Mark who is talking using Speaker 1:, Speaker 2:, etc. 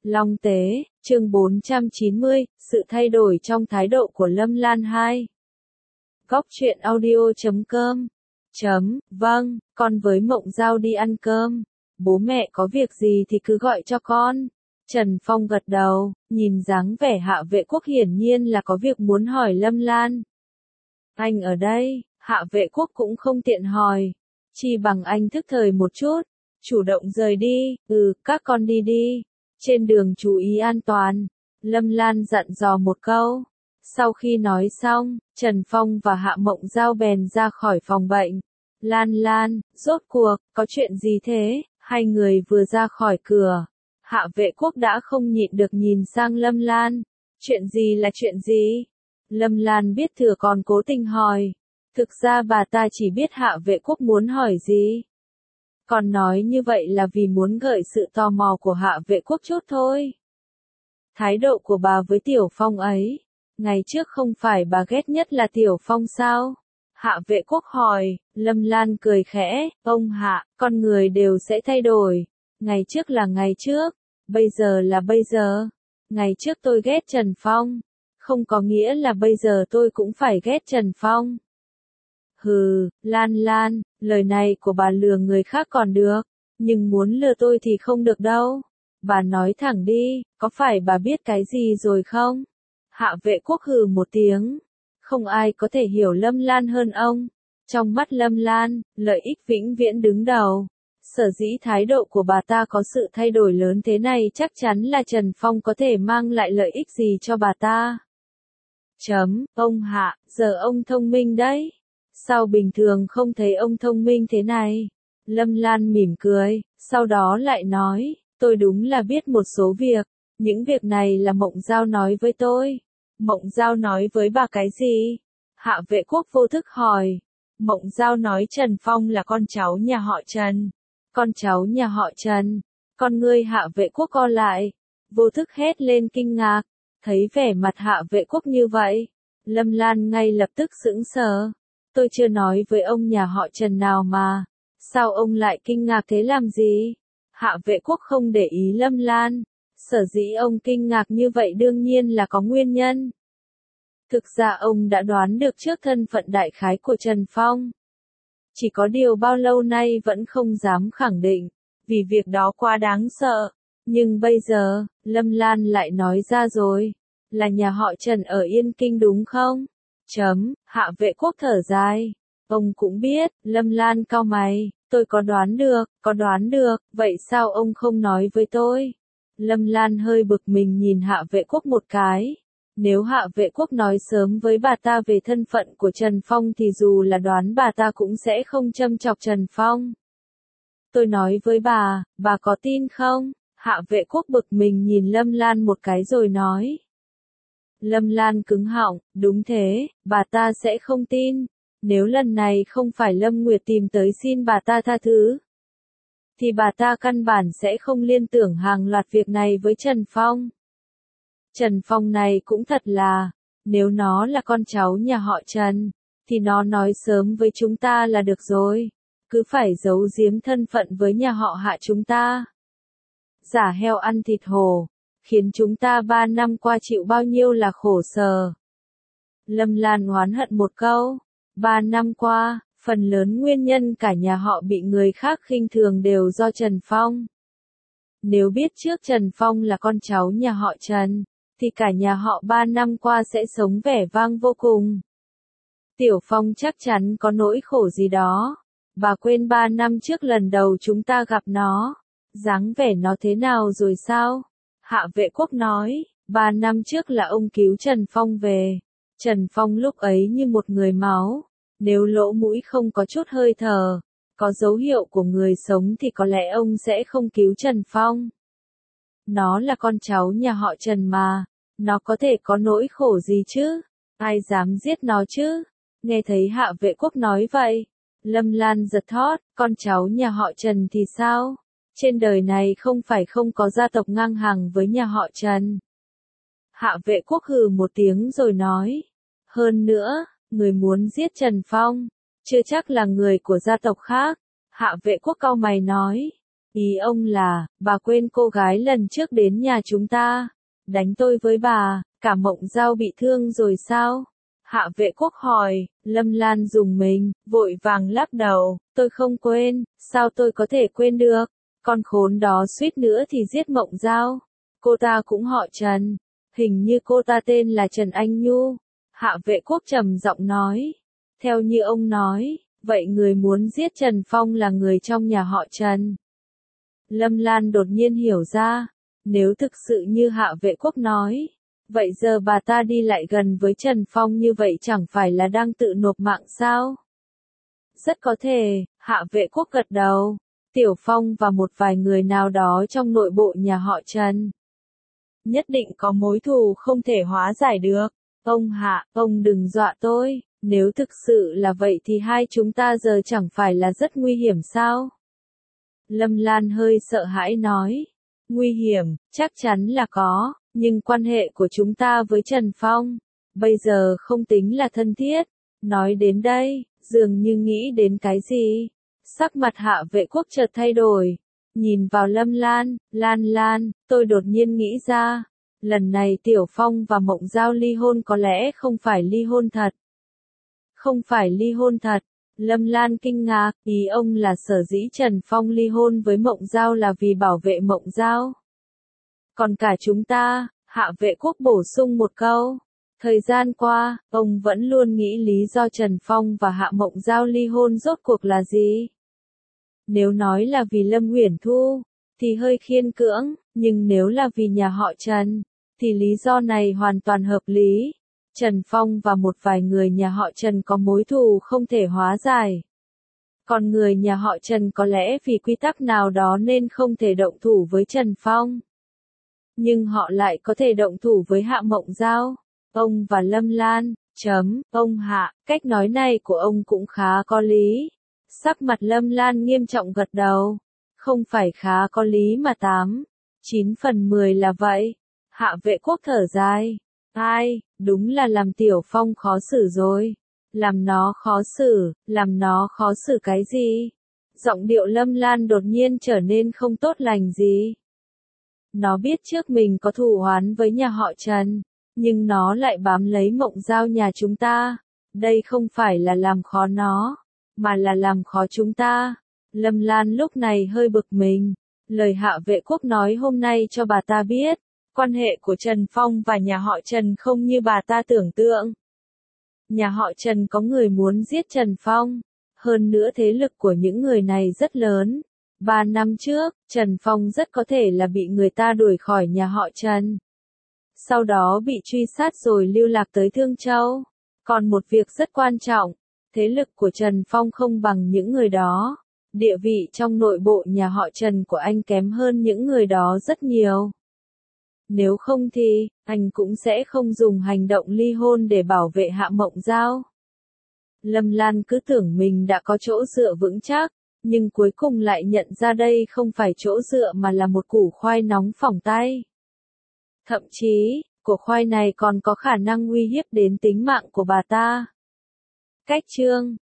Speaker 1: Long Tế, chương 490, sự thay đổi trong thái độ của Lâm Lan 2. Góc truyện audio.com. Vâng, con với Mộng Giao đi ăn cơm. Bố mẹ có việc gì thì cứ gọi cho con. Trần Phong gật đầu, nhìn dáng vẻ Hạ Vệ Quốc hiển nhiên là có việc muốn hỏi Lâm Lan. Anh ở đây, Hạ Vệ Quốc cũng không tiện hỏi. Chỉ bằng anh thức thời một chút, chủ động rời đi, các con đi đi. Trên đường chú ý an toàn, Lâm Lan dặn dò một câu. Sau khi nói xong, Trần Phong và Hạ Mộng Giao bèn ra khỏi phòng bệnh. Lan, rốt cuộc, có chuyện gì thế? Hai người vừa ra khỏi cửa, Hạ Vệ Quốc đã không nhịn được nhìn sang Lâm Lan. Chuyện gì là chuyện gì? Lâm Lan biết thừa còn cố tình hỏi. Thực ra bà ta chỉ biết Hạ Vệ Quốc muốn hỏi gì. Còn nói như vậy là vì muốn gợi sự tò mò của Hạ Vệ Quốc chút thôi. Thái độ của bà với Tiểu Phong ấy, ngày trước không phải bà ghét nhất là Tiểu Phong sao? Hạ Vệ Quốc hỏi. Lâm Lan cười khẽ, ông Hạ, con người đều sẽ thay đổi. Ngày trước là ngày trước, bây giờ là bây giờ. Ngày trước tôi ghét Trần Phong, không có nghĩa là bây giờ tôi cũng phải ghét Trần Phong. Hừ, Lan, lời này của bà lừa người khác còn được, nhưng muốn lừa tôi thì không được đâu. Bà nói thẳng đi, có phải bà biết cái gì rồi không? Hạ Vệ Quốc hừ một tiếng. Không ai có thể hiểu Lâm Lan hơn ông. Trong mắt Lâm Lan, lợi ích vĩnh viễn đứng đầu. Sở dĩ thái độ của bà ta có sự thay đổi lớn thế này chắc chắn là Trần Phong có thể mang lại lợi ích gì cho bà ta. Ông Hạ, giờ ông thông minh đấy. Sao bình thường không thấy ông thông minh thế này? Lâm Lan mỉm cười, sau đó lại nói, tôi đúng là biết một số việc. Những việc này là Mộng Giao nói với tôi. Mộng Giao nói với bà cái gì? Hạ Vệ Quốc vô thức hỏi. Mộng Giao nói Trần Phong là con cháu nhà họ Trần. Con cháu nhà họ Trần. Con ngươi Hạ Vệ Quốc co lại. Vô thức hét lên kinh ngạc. Thấy vẻ mặt Hạ Vệ Quốc như vậy, Lâm Lan ngay lập tức sững sờ. Tôi chưa nói với ông nhà họ Trần nào mà. Sao ông lại kinh ngạc thế làm gì? Hạ Vệ Quốc không để ý Lâm Lan. Sở dĩ ông kinh ngạc như vậy đương nhiên là có nguyên nhân. Thực ra ông đã đoán được trước thân phận đại khái của Trần Phong. Chỉ có điều bao lâu nay vẫn không dám khẳng định, vì việc đó quá đáng sợ. Nhưng bây giờ, Lâm Lan lại nói ra rồi. Là nhà họ Trần ở Yên Kinh đúng không? Hạ Vệ Quốc thở dài. Ông cũng biết, Lâm Lan cau mày, tôi có đoán được, vậy sao ông không nói với tôi? Lâm Lan hơi bực mình nhìn Hạ Vệ Quốc một cái. Nếu Hạ Vệ Quốc nói sớm với bà ta về thân phận của Trần Phong thì dù là đoán bà ta cũng sẽ không châm chọc Trần Phong. Tôi nói với bà có tin không? Hạ Vệ Quốc bực mình nhìn Lâm Lan một cái rồi nói. Lâm Lan cứng họng, đúng thế, bà ta sẽ không tin. Nếu lần này không phải Lâm Nguyệt tìm tới xin bà ta tha thứ, thì bà ta căn bản sẽ không liên tưởng hàng loạt việc này với Trần Phong. Trần Phong này cũng thật là, nếu nó là con cháu nhà họ Trần, thì nó nói sớm với chúng ta là được rồi. Cứ phải giấu giếm thân phận với nhà họ Hạ chúng ta. Giả heo ăn thịt hổ, khiến chúng ta 3 năm qua chịu bao nhiêu là khổ sở. Lâm Lan oán hận một câu. 3 năm qua, phần lớn nguyên nhân cả nhà họ bị người khác khinh thường đều do Trần Phong. Nếu biết trước Trần Phong là con cháu nhà họ Trần, thì cả nhà họ 3 năm qua sẽ sống vẻ vang vô cùng. Tiểu Phong chắc chắn có nỗi khổ gì đó. Bà quên 3 năm trước lần đầu chúng ta gặp nó, dáng vẻ nó thế nào rồi sao? Hạ Vệ Quốc nói, 3 năm trước là ông cứu Trần Phong về. Trần Phong lúc ấy như một người máu. Nếu lỗ mũi không có chút hơi thở, có dấu hiệu của người sống thì có lẽ ông sẽ không cứu Trần Phong. Nó là con cháu nhà họ Trần mà, nó có thể có nỗi khổ gì chứ? Ai dám giết nó chứ? Nghe thấy Hạ Vệ Quốc nói vậy, Lâm Lan giật thót, con cháu nhà họ Trần thì sao? Trên đời này không phải không có gia tộc ngang hàng với nhà họ Trần. Hạ Vệ Quốc hừ một tiếng rồi nói. Hơn nữa, người muốn giết Trần Phong, chưa chắc là người của gia tộc khác. Hạ Vệ Quốc cau mày nói. Ý ông là, bà quên cô gái lần trước đến nhà chúng ta, đánh tôi với bà, cả Mộng Dao bị thương rồi sao? Hạ Vệ Quốc hỏi, Lâm Lan rùng mình, vội vàng lắc đầu, tôi không quên, sao tôi có thể quên được? Con khốn đó suýt nữa thì giết Mộng Dao. Cô ta cũng họ Trần, hình như cô ta tên là Trần Anh Nhu. Hạ Vệ Quốc trầm giọng nói, theo như ông nói, vậy người muốn giết Trần Phong là người trong nhà họ Trần. Lâm Lan đột nhiên hiểu ra, nếu thực sự như Hạ Vệ Quốc nói, vậy giờ bà ta đi lại gần với Trần Phong như vậy chẳng phải là đang tự nộp mạng sao? Rất có thể, Hạ Vệ Quốc gật đầu, Tiểu Phong và một vài người nào đó trong nội bộ nhà họ Trần. Nhất định có mối thù không thể hóa giải được. Ông Hạ, ông đừng dọa tôi, nếu thực sự là vậy thì hai chúng ta giờ chẳng phải là rất nguy hiểm sao? Lâm Lan hơi sợ hãi nói, nguy hiểm, chắc chắn là có, nhưng quan hệ của chúng ta với Trần Phong, bây giờ không tính là thân thiết. Nói đến đây, dường như nghĩ đến cái gì. Sắc mặt Hạ Vệ Quốc chợt thay đổi, nhìn vào Lâm Lan, Lan, tôi đột nhiên nghĩ ra, lần này Tiểu Phong và Mộng Dao ly hôn có lẽ không phải ly hôn thật. Không phải ly hôn thật. Lâm Lan kinh ngạc, ý ông là sở dĩ Trần Phong ly hôn với Mộng Dao là vì bảo vệ Mộng Dao. Còn cả chúng ta, Hạ Vệ Quốc bổ sung một câu. Thời gian qua, ông vẫn luôn nghĩ lý do Trần Phong và Hạ Mộng Dao ly hôn rốt cuộc là gì? Nếu nói là vì Lâm Uyển Thu, thì hơi khiên cưỡng, nhưng nếu là vì nhà họ Trần, thì lý do này hoàn toàn hợp lý. Trần Phong và một vài người nhà họ Trần có mối thù không thể hóa giải. Còn người nhà họ Trần có lẽ vì quy tắc nào đó nên không thể động thủ với Trần Phong. Nhưng họ lại có thể động thủ với Hạ Mộng Dao. Ông và Lâm Lan, ông Hạ, cách nói này của ông cũng khá có lý. Sắc mặt Lâm Lan nghiêm trọng gật đầu. Không phải khá có lý mà 9/10 là vậy. Hạ Vệ Quốc thở dài. Ai, đúng là làm Tiểu Phong khó xử rồi. Làm nó khó xử cái gì? Giọng điệu Lâm Lan đột nhiên trở nên không tốt lành gì. Nó biết trước mình có thù oán với nhà họ Trần, nhưng nó lại bám lấy Mộng Dao nhà chúng ta. Đây không phải là làm khó nó, mà là làm khó chúng ta. Lâm Lan lúc này hơi bực mình. Lời Hạ Vệ Quốc nói hôm nay cho bà ta biết, quan hệ của Trần Phong và nhà họ Trần không như bà ta tưởng tượng. Nhà họ Trần có người muốn giết Trần Phong, hơn nữa thế lực của những người này rất lớn. 3 năm trước, Trần Phong rất có thể là bị người ta đuổi khỏi nhà họ Trần. Sau đó bị truy sát rồi lưu lạc tới Thương Châu. Còn một việc rất quan trọng, thế lực của Trần Phong không bằng những người đó. Địa vị trong nội bộ nhà họ Trần của anh kém hơn những người đó rất nhiều. Nếu không thì, anh cũng sẽ không dùng hành động ly hôn để bảo vệ Hạ Mộng Dao. Lâm Lan cứ tưởng mình đã có chỗ dựa vững chắc, nhưng cuối cùng lại nhận ra đây không phải chỗ dựa mà là một củ khoai nóng phỏng tay. Thậm chí, củ khoai này còn có khả năng uy hiếp đến tính mạng của bà ta. Cách chương